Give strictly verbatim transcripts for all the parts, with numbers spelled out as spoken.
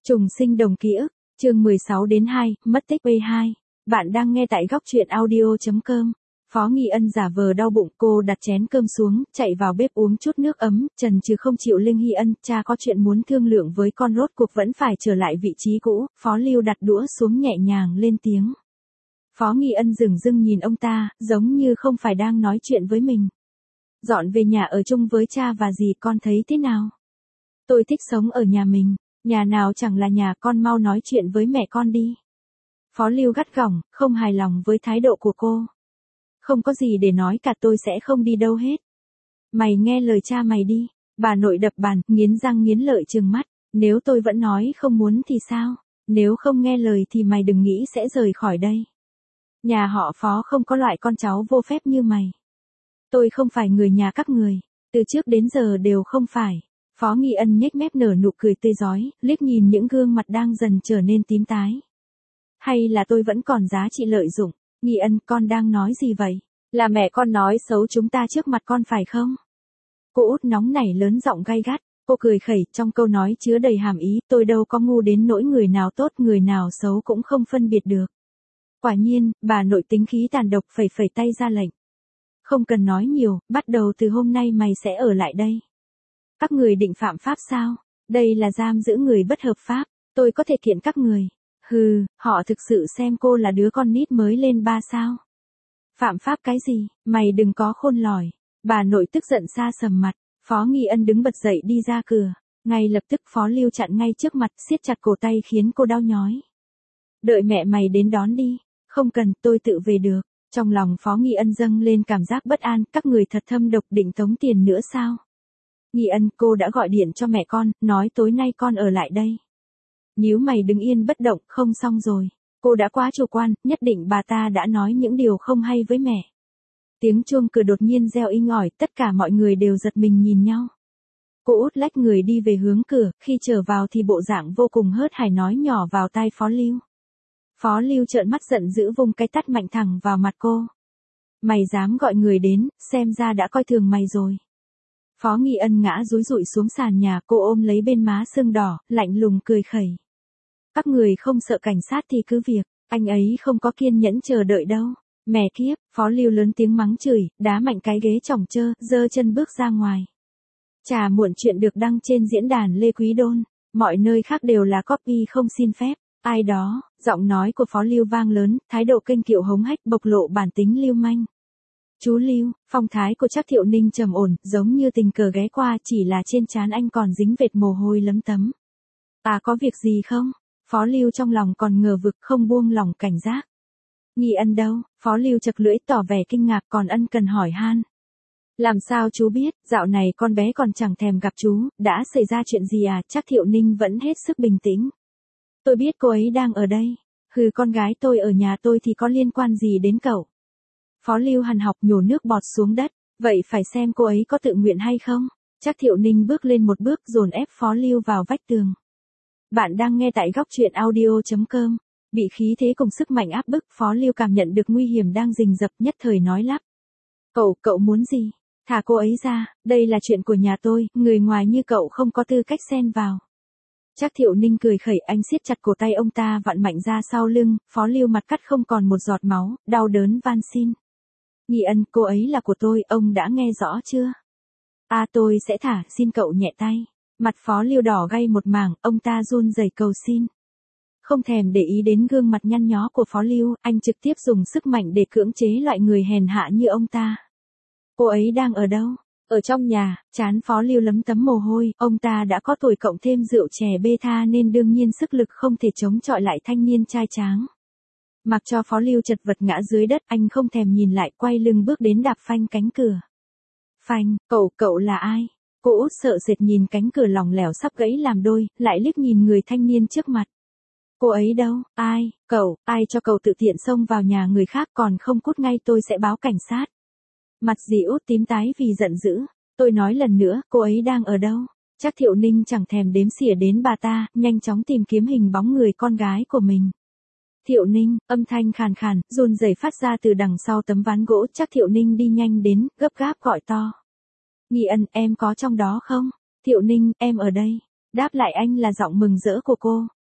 Trùng sinh đồng ký ức, chương mười sáu đến hai, mất tích P hai. Bạn đang nghe tại góc truyện audio chấm com. Phó Nghi Ân giả vờ đau bụng, cô đặt chén cơm xuống, chạy vào bếp uống chút nước ấm, trần trừ không chịu. Linh Hy Ân, cha có chuyện muốn thương lượng với con, rốt cuộc vẫn phải trở lại vị trí cũ. Phó Lưu đặt đũa xuống nhẹ nhàng lên tiếng. Phó Nghi Ân dửng dưng nhìn ông ta, giống như không phải đang nói chuyện với mình. Dọn về nhà ở chung với cha và dì, con thấy thế nào? Tôi thích sống ở nhà mình. Nhà nào chẳng là nhà, con mau nói chuyện với mẹ con đi. Phó Lưu gắt gỏng, không hài lòng với thái độ của cô. Không có gì để nói cả, tôi sẽ không đi đâu hết. Mày nghe lời cha mày đi. Bà nội đập bàn, nghiến răng nghiến lợi trừng mắt. Nếu tôi vẫn nói không muốn thì sao? Nếu không nghe lời thì mày đừng nghĩ sẽ rời khỏi đây. Nhà họ Phó không có loại con cháu vô phép như mày. Tôi không phải người nhà các người. Từ trước đến giờ đều không phải. Phó Nghi Ân nhếch mép nở nụ cười tươi rói, liếc nhìn những gương mặt đang dần trở nên tím tái. Hay là tôi vẫn còn giá trị lợi dụng? Nghi Ân, con đang nói gì vậy? Là mẹ con nói xấu chúng ta trước mặt con phải không? Cô út nóng nảy lớn giọng gay gắt, cô cười khẩy, trong câu nói chứa đầy hàm ý, tôi đâu có ngu đến nỗi người nào tốt người nào xấu cũng không phân biệt được. Quả nhiên, bà nội tính khí tàn độc, phẩy phẩy tay ra lệnh. Không cần nói nhiều, bắt đầu từ hôm nay mày sẽ ở lại đây. Các người định phạm pháp sao? Đây là giam giữ người bất hợp pháp, tôi có thể kiện các người. Hừ, họ thực sự xem cô là đứa con nít mới lên ba sao? Phạm pháp cái gì, mày đừng có khôn lỏi. Bà nội tức giận xa sầm mặt, Phó Nghi Ân đứng bật dậy đi ra cửa. Ngay lập tức Phó Lưu chặn ngay trước mặt, siết chặt cổ tay khiến cô đau nhói. Đợi mẹ mày đến đón đi, không cần, tôi tự về được. Trong lòng Phó Nghi Ân dâng lên cảm giác bất an, các người thật thâm độc, định tống tiền nữa sao? Nghi Ân, cô đã gọi điện cho mẹ con, nói tối nay con ở lại đây. Nhíu mày đứng yên bất động, không xong rồi. Cô đã quá chủ quan, nhất định bà ta đã nói những điều không hay với mẹ. Tiếng chuông cửa đột nhiên reo inh ỏi, tất cả mọi người đều giật mình nhìn nhau. Cô út lách người đi về hướng cửa, khi trở vào thì bộ dạng vô cùng hớt hải nói nhỏ vào tai Phó Lưu. Phó Lưu trợn mắt giận dữ vung cái tát mạnh thẳng vào mặt cô. Mày dám gọi người đến, xem ra đã coi thường mày rồi. Phó Nghi Ân ngã rúi rụi xuống sàn nhà, cô ôm lấy bên má sưng đỏ, lạnh lùng cười khẩy. Các người không sợ cảnh sát thì cứ việc, anh ấy không có kiên nhẫn chờ đợi đâu. Mẹ kiếp, Phó Lưu lớn tiếng mắng chửi, đá mạnh cái ghế chỏng chơ, giơ chân bước ra ngoài. Chà muộn, chuyện được đăng trên diễn đàn Lê Quý Đôn, mọi nơi khác đều là copy không xin phép. Ai đó, giọng nói của Phó Lưu vang lớn, thái độ kênh kiệu hống hách bộc lộ bản tính lưu manh. Chú Lưu, phong thái của Trác Thiệu Ninh trầm ổn, giống như tình cờ ghé qua, chỉ là trên trán anh còn dính vệt mồ hôi lấm tấm. À có việc gì không? Phó Lưu trong lòng còn ngờ vực, không buông lỏng cảnh giác. Nghi Ân đâu? Phó Lưu chật lưỡi tỏ vẻ kinh ngạc, còn ân cần hỏi han. Làm sao chú biết, dạo này con bé còn chẳng thèm gặp chú, đã xảy ra chuyện gì à? Trác Thiệu Ninh vẫn hết sức bình tĩnh. Tôi biết cô ấy đang ở đây. Hừ, con gái tôi ở nhà tôi thì có liên quan gì đến cậu? Phó Lưu hằn học nhổ nước bọt xuống đất, vậy phải xem cô ấy có tự nguyện hay không. Trác Thiệu Ninh bước lên một bước dồn ép Phó Lưu vào vách tường. Bạn đang nghe tại góc truyện audio chấm com. Bị khí thế cùng sức mạnh áp bức, Phó Lưu cảm nhận được nguy hiểm đang rình rập, nhất thời nói lắp. Cậu, cậu muốn gì? Thả cô ấy ra, đây là chuyện của nhà tôi, người ngoài như cậu không có tư cách xen vào. Trác Thiệu Ninh cười khẩy, anh siết chặt cổ tay ông ta vặn mạnh ra sau lưng, Phó Lưu mặt cắt không còn một giọt máu, đau đớn van xin. Nghi Ân, cô ấy là của tôi, ông đã nghe rõ chưa? À tôi sẽ thả, xin cậu nhẹ tay. Mặt Phó Lưu đỏ gay một mảng, ông ta run rẩy cầu xin. Không thèm để ý đến gương mặt nhăn nhó của Phó Lưu, anh trực tiếp dùng sức mạnh để cưỡng chế loại người hèn hạ như ông ta. Cô ấy đang ở đâu? Ở trong nhà. Trán Phó Lưu lấm tấm mồ hôi, ông ta đã có tuổi cộng thêm rượu chè beta nên đương nhiên sức lực không thể chống chọi lại thanh niên trai tráng. Mặc cho Phó Lưu chật vật ngã dưới đất, anh không thèm nhìn lại, quay lưng bước đến đạp phanh cánh cửa. Phanh, cậu, cậu là ai? Cô út sợ sệt nhìn cánh cửa lỏng lẻo sắp gãy làm đôi, lại liếc nhìn người thanh niên trước mặt. Cô ấy đâu? Ai? Cậu, ai cho cậu tự tiện xông vào nhà người khác, còn không cút ngay tôi sẽ báo cảnh sát. Mặt dì út tím tái vì giận dữ. Tôi nói lần nữa, cô ấy đang ở đâu? Trác Thiệu Ninh chẳng thèm đếm xỉa đến bà ta, nhanh chóng tìm kiếm hình bóng người con gái của mình. Thiệu Ninh, âm thanh khàn khàn, run rẩy phát ra từ đằng sau tấm ván gỗ. Trác Thiệu Ninh đi nhanh đến, gấp gáp gọi to. Nghi Ân, em có trong đó không? Thiệu Ninh, em ở đây. Đáp lại anh là giọng mừng rỡ của cô.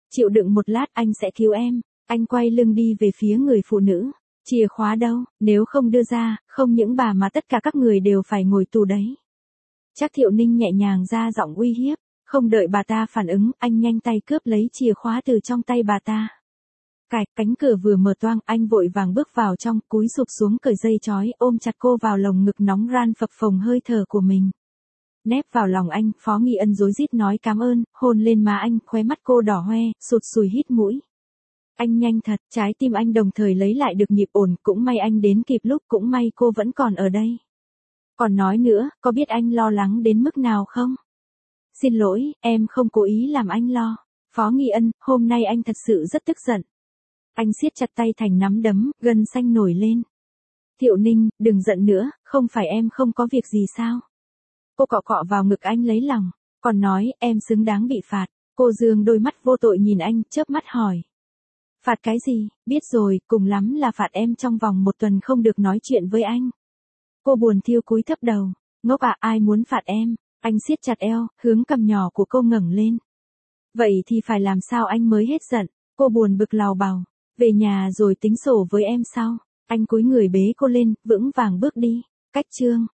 Chịu đựng một lát, anh sẽ cứu em. Anh quay lưng đi về phía người phụ nữ. Chìa khóa đâu, nếu không đưa ra, không những bà mà tất cả các người đều phải ngồi tù đấy. Trác Thiệu Ninh nhẹ nhàng ra giọng uy hiếp, không đợi bà ta phản ứng, anh nhanh tay cướp lấy chìa khóa từ trong tay bà ta. Cạch, cánh cửa vừa mở toang, anh vội vàng bước vào trong, cúi sụp xuống cởi dây chói, ôm chặt cô vào lồng ngực nóng ran phập phồng hơi thở của mình. Nép vào lòng anh, Phó Nghi Ân rối rít nói cảm ơn, hôn lên má anh, khóe mắt cô đỏ hoe, sụt sùi hít mũi. Anh nhanh thật, trái tim anh đồng thời lấy lại được nhịp ổn, cũng may anh đến kịp lúc, cũng may cô vẫn còn ở đây. Còn nói nữa, có biết anh lo lắng đến mức nào không? Xin lỗi, em không cố ý làm anh lo. Phó Nghi Ân, hôm nay anh thật sự rất tức giận. Anh siết chặt tay thành nắm đấm, gân xanh nổi lên. Thiệu Ninh, đừng giận nữa, không phải em không có việc gì sao? Cô cọ cọ vào ngực anh lấy lòng, còn nói em xứng đáng bị phạt. Cô dương đôi mắt vô tội nhìn anh, chớp mắt hỏi. Phạt cái gì, biết rồi, cùng lắm là phạt em trong vòng một tuần không được nói chuyện với anh. Cô buồn thiêu cúi thấp đầu, ngốc à, ai muốn phạt em? Anh siết chặt eo, hướng cằm nhỏ của cô ngẩng lên. Vậy thì phải làm sao anh mới hết giận? Cô buồn bực lào bào, về nhà rồi tính sổ với em sau. Anh cúi người bế cô lên, vững vàng bước đi. Cách chương